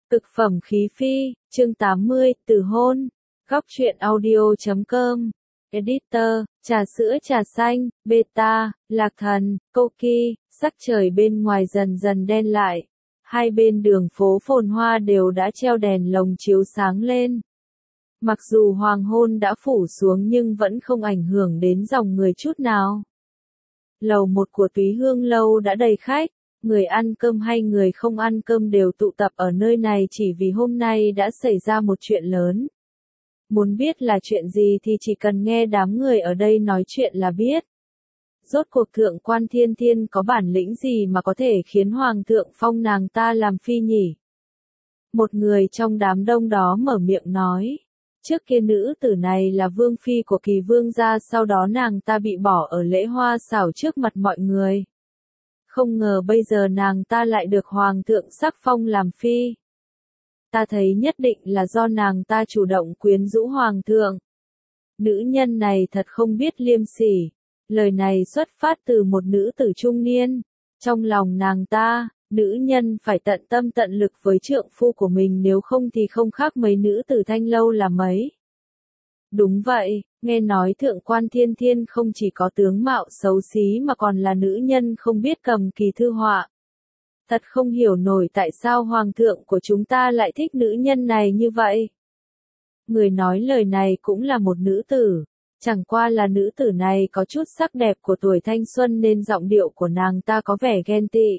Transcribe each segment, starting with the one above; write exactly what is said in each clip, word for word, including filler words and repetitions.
Cực phẩm khí phi, chương tám mươi, từ hôn. Góc truyện audio chấm com. Editor, trà sữa trà xanh, beta, lạc thần, Koki, sắc trời bên ngoài dần dần đen lại. Hai bên đường phố phồn hoa đều đã treo đèn lồng chiếu sáng lên. Mặc dù hoàng hôn đã phủ xuống nhưng vẫn không ảnh hưởng đến dòng người chút nào. Lầu một của Túy Hương Lâu đã đầy khách. Người ăn cơm hay người không ăn cơm đều tụ tập ở nơi này chỉ vì hôm nay đã xảy ra một chuyện lớn. Muốn biết là chuyện gì thì chỉ cần nghe đám người ở đây nói chuyện là biết. Rốt cuộc thượng quan Thiên Thiên có bản lĩnh gì mà có thể khiến hoàng thượng phong nàng ta làm phi nhỉ? Một người trong đám đông đó mở miệng nói. Trước kia nữ tử này là vương phi của Kỳ Vương gia, sau đó nàng ta bị bỏ ở lễ hoa xảo trước mặt mọi người. Không ngờ bây giờ nàng ta lại được hoàng thượng sắc phong làm phi. Ta thấy nhất định là do nàng ta chủ động quyến rũ hoàng thượng. Nữ nhân này thật không biết liêm sỉ. Lời này xuất phát từ một nữ tử trung niên. Trong lòng nàng ta, nữ nhân phải tận tâm tận lực với trượng phu của mình, nếu không thì không khác mấy nữ tử Thanh Lâu là mấy. Đúng vậy, nghe nói thượng quan Thiên Thiên không chỉ có tướng mạo xấu xí mà còn là nữ nhân không biết cầm kỳ thư họa. Thật không hiểu nổi tại sao hoàng thượng của chúng ta lại thích nữ nhân này như vậy. Người nói lời này cũng là một nữ tử, chẳng qua là nữ tử này có chút sắc đẹp của tuổi thanh xuân nên giọng điệu của nàng ta có vẻ ghen tị.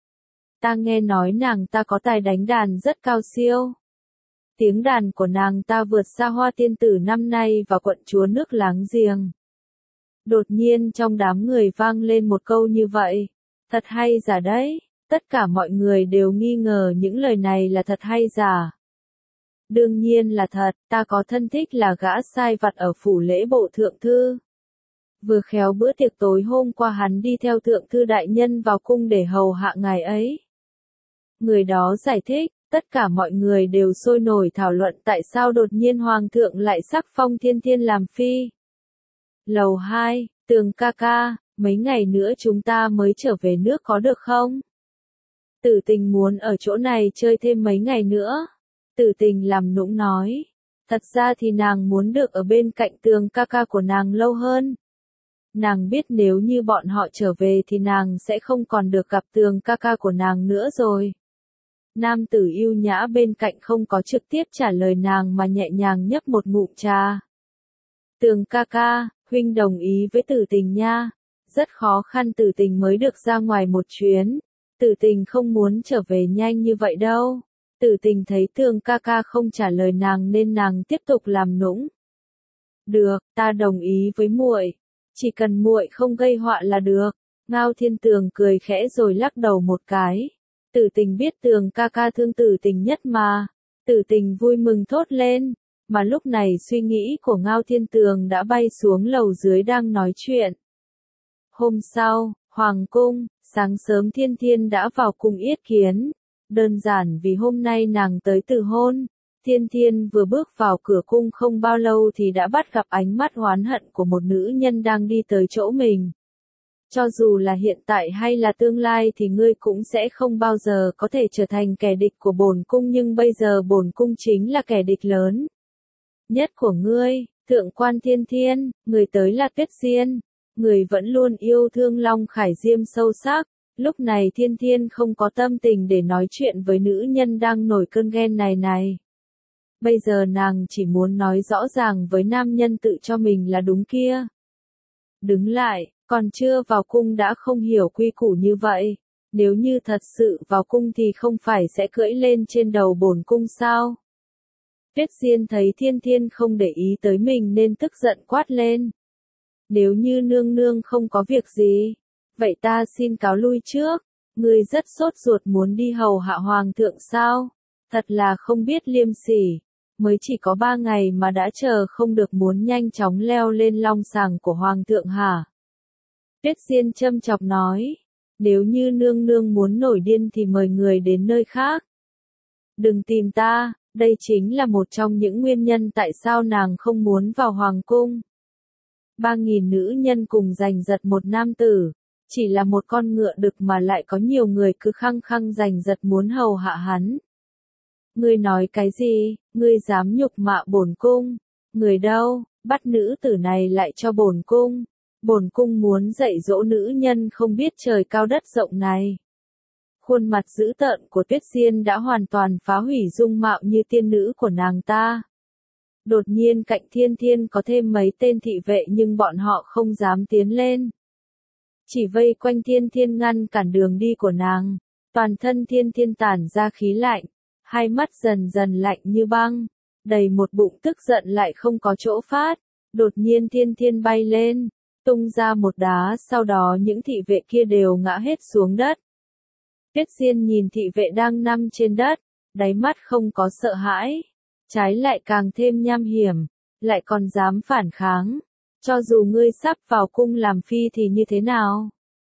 Ta nghe nói nàng ta có tài đánh đàn rất cao siêu. Tiếng đàn của nàng ta vượt xa Hoa Tiên Tử năm nay và quận chúa nước láng giềng. Đột nhiên trong đám người vang lên một câu như vậy. Thật hay giả đấy. Tất cả mọi người đều nghi ngờ những lời này là thật hay giả. Đương nhiên là thật, ta có thân thích là gã sai vặt ở phủ lễ bộ thượng thư. Vừa khéo bữa tiệc tối hôm qua hắn đi theo thượng thư đại nhân vào cung để hầu hạ ngài ấy. Người đó giải thích. Tất cả mọi người đều sôi nổi thảo luận tại sao đột nhiên hoàng thượng lại sắc phong Thiên Thiên làm phi. Lầu hai, Tường ca ca, mấy ngày nữa chúng ta mới trở về nước có được không? Tử Tình muốn ở chỗ này chơi thêm mấy ngày nữa. Tử Tình làm nũng nói. Thật ra thì nàng muốn được ở bên cạnh Tường ca ca của nàng lâu hơn. Nàng biết nếu như bọn họ trở về thì nàng sẽ không còn được gặp Tường ca ca của nàng nữa rồi. Nam tử yêu nhã bên cạnh không có trực tiếp trả lời nàng mà nhẹ nhàng nhấp một ngụm trà. Tường ca ca, huynh đồng ý với Tử Tình nha. Rất khó khăn Tử Tình mới được ra ngoài một chuyến. Tử Tình không muốn trở về nhanh như vậy đâu. Tử Tình thấy Tường ca ca không trả lời nàng nên nàng tiếp tục làm nũng. Được, ta đồng ý với muội. Chỉ cần muội không gây họa là được. Ngao Thiên Tường cười khẽ rồi lắc đầu một cái. Tử Tình biết Tường ca ca thương Tử Tình nhất mà. Tử Tình vui mừng thốt lên. Mà lúc này suy nghĩ của Ngao Thiên Tường đã bay xuống lầu dưới đang nói chuyện. Hôm sau, Hoàng cung, sáng sớm Thiên Thiên đã vào cung yết kiến. Đơn giản vì hôm nay nàng tới từ hôn. Thiên Thiên vừa bước vào cửa cung không bao lâu thì đã bắt gặp ánh mắt oán hận của một nữ nhân đang đi tới chỗ mình. Cho dù là hiện tại hay là tương lai thì ngươi cũng sẽ không bao giờ có thể trở thành kẻ địch của bổn cung, nhưng bây giờ bổn cung chính là kẻ địch lớn nhất của ngươi, thượng quan Thiên Thiên. Người tới là Tuyết Diên. Người vẫn luôn yêu thương Long Khải Diêm sâu sắc. Lúc này Thiên Thiên không có tâm tình để nói chuyện với nữ nhân đang nổi cơn ghen này này. Bây giờ nàng chỉ muốn nói rõ ràng với nam nhân tự cho mình là đúng kia. Đứng lại. Còn chưa vào cung đã không hiểu quy củ như vậy. Nếu như thật sự vào cung thì không phải sẽ cưỡi lên trên đầu bổn cung sao? Tuyết Diên thấy Thiên Thiên không để ý tới mình nên tức giận quát lên. Nếu như nương nương không có việc gì, vậy ta xin cáo lui trước. Ngươi rất sốt ruột muốn đi hầu hạ hoàng thượng sao? Thật là không biết liêm sỉ. Mới chỉ có ba ngày mà đã chờ không được, muốn nhanh chóng leo lên long sàng của hoàng thượng hả? Tuyết Diên châm chọc nói, nếu như nương nương muốn nổi điên thì mời người đến nơi khác. Đừng tìm ta, đây chính là một trong những nguyên nhân tại sao nàng không muốn vào hoàng cung. Ba nghìn nữ nhân cùng giành giật một nam tử, chỉ là một con ngựa đực mà lại có nhiều người cứ khăng khăng giành giật muốn hầu hạ hắn. Ngươi nói cái gì, ngươi dám nhục mạ bổn cung, người đâu, bắt nữ tử này lại cho bổn cung, bổn cung muốn dạy dỗ nữ nhân không biết trời cao đất rộng này. Khuôn mặt dữ tợn của Tuyết Diên đã hoàn toàn phá hủy dung mạo như tiên nữ của nàng ta. Đột nhiên cạnh Thiên Thiên có thêm mấy tên thị vệ nhưng bọn họ không dám tiến lên. Chỉ vây quanh Thiên Thiên ngăn cản đường đi của nàng. Toàn thân Thiên Thiên tản ra khí lạnh, hai mắt dần dần lạnh như băng, đầy một bụng tức giận lại không có chỗ phát. Đột nhiên Thiên Thiên bay lên, tung ra một đá, sau đó những thị vệ kia đều ngã hết xuống đất. Tuyết Diên nhìn thị vệ đang nằm trên đất, đáy mắt không có sợ hãi, trái lại càng thêm nham hiểm, lại còn dám phản kháng. Cho dù ngươi sắp vào cung làm phi thì như thế nào?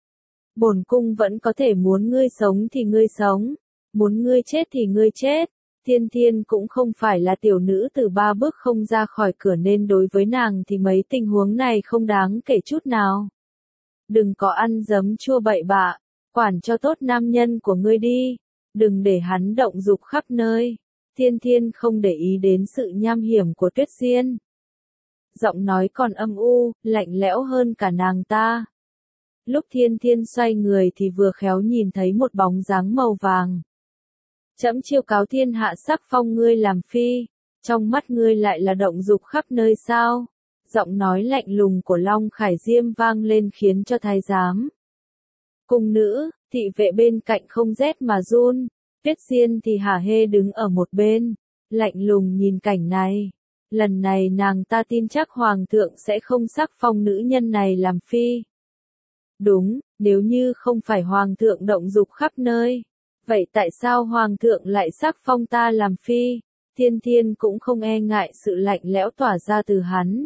Bổn cung vẫn có thể muốn ngươi sống thì ngươi sống, muốn ngươi chết thì ngươi chết. Thiên Thiên cũng không phải là tiểu nữ từ ba bước không ra khỏi cửa nên đối với nàng thì mấy tình huống này không đáng kể chút nào. Đừng có ăn dấm chua bậy bạ, quản cho tốt nam nhân của ngươi đi, đừng để hắn động dục khắp nơi. Thiên Thiên không để ý đến sự nham hiểm của Tuyết Diên. Giọng nói còn âm u, lạnh lẽo hơn cả nàng ta. Lúc Thiên Thiên xoay người thì vừa khéo nhìn thấy một bóng dáng màu vàng. Trẫm chiêu cáo thiên hạ sắc phong ngươi làm phi, trong mắt ngươi lại là động dục khắp nơi sao? Giọng nói lạnh lùng của Long Khải Diêm vang lên khiến cho thái giám. Cung nữ, thị vệ bên cạnh không rét mà run, Tuyết Diên thì hả hê đứng ở một bên, lạnh lùng nhìn cảnh này. Lần này nàng ta tin chắc Hoàng thượng sẽ không sắc phong nữ nhân này làm phi. Đúng, nếu như không phải Hoàng thượng động dục khắp nơi, vậy tại sao Hoàng thượng lại sắc phong ta làm phi? Thiên Thiên cũng không e ngại sự lạnh lẽo tỏa ra từ hắn.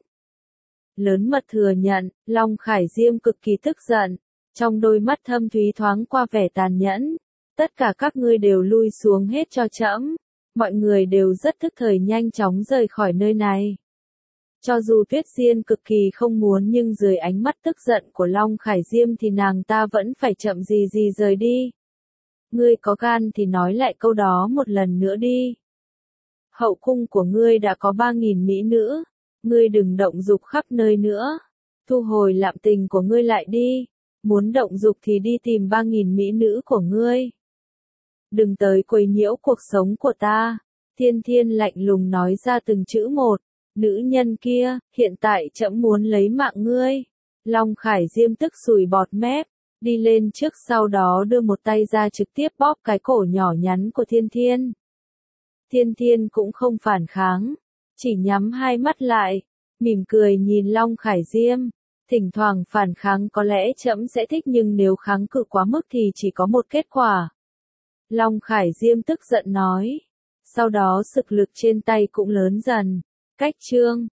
Lớn mật thừa nhận, Long Khải Diêm cực kỳ tức giận, trong đôi mắt thâm thúy thoáng qua vẻ tàn nhẫn. Tất cả các ngươi đều lui xuống hết cho trẫm. Mọi người đều rất thức thời nhanh chóng rời khỏi nơi này. Cho dù Tuyết Diên cực kỳ không muốn nhưng dưới ánh mắt tức giận của Long Khải Diêm thì nàng ta vẫn phải chậm gì gì rời đi. Ngươi có gan thì nói lại câu đó một lần nữa đi. Hậu cung của ngươi đã có ba nghìn mỹ nữ, ngươi đừng động dục khắp nơi nữa. Thu hồi lạm tình của ngươi lại đi, muốn động dục thì đi tìm ba nghìn mỹ nữ của ngươi. Đừng tới quấy nhiễu cuộc sống của ta. Thiên Thiên lạnh lùng nói ra từng chữ một. Nữ nhân kia, hiện tại trẫm muốn lấy mạng ngươi. Long Khải Diêm tức sùi bọt mép, đi lên trước sau đó đưa một tay ra trực tiếp bóp cái cổ nhỏ nhắn của Thiên Thiên. Thiên Thiên cũng không phản kháng, chỉ nhắm hai mắt lại, mỉm cười nhìn Long Khải Diêm. Thỉnh thoảng phản kháng có lẽ trẫm sẽ thích nhưng nếu kháng cự quá mức thì chỉ có một kết quả. Long Khải Diêm tức giận nói. Sau đó sực lực trên tay cũng lớn dần. Cách chương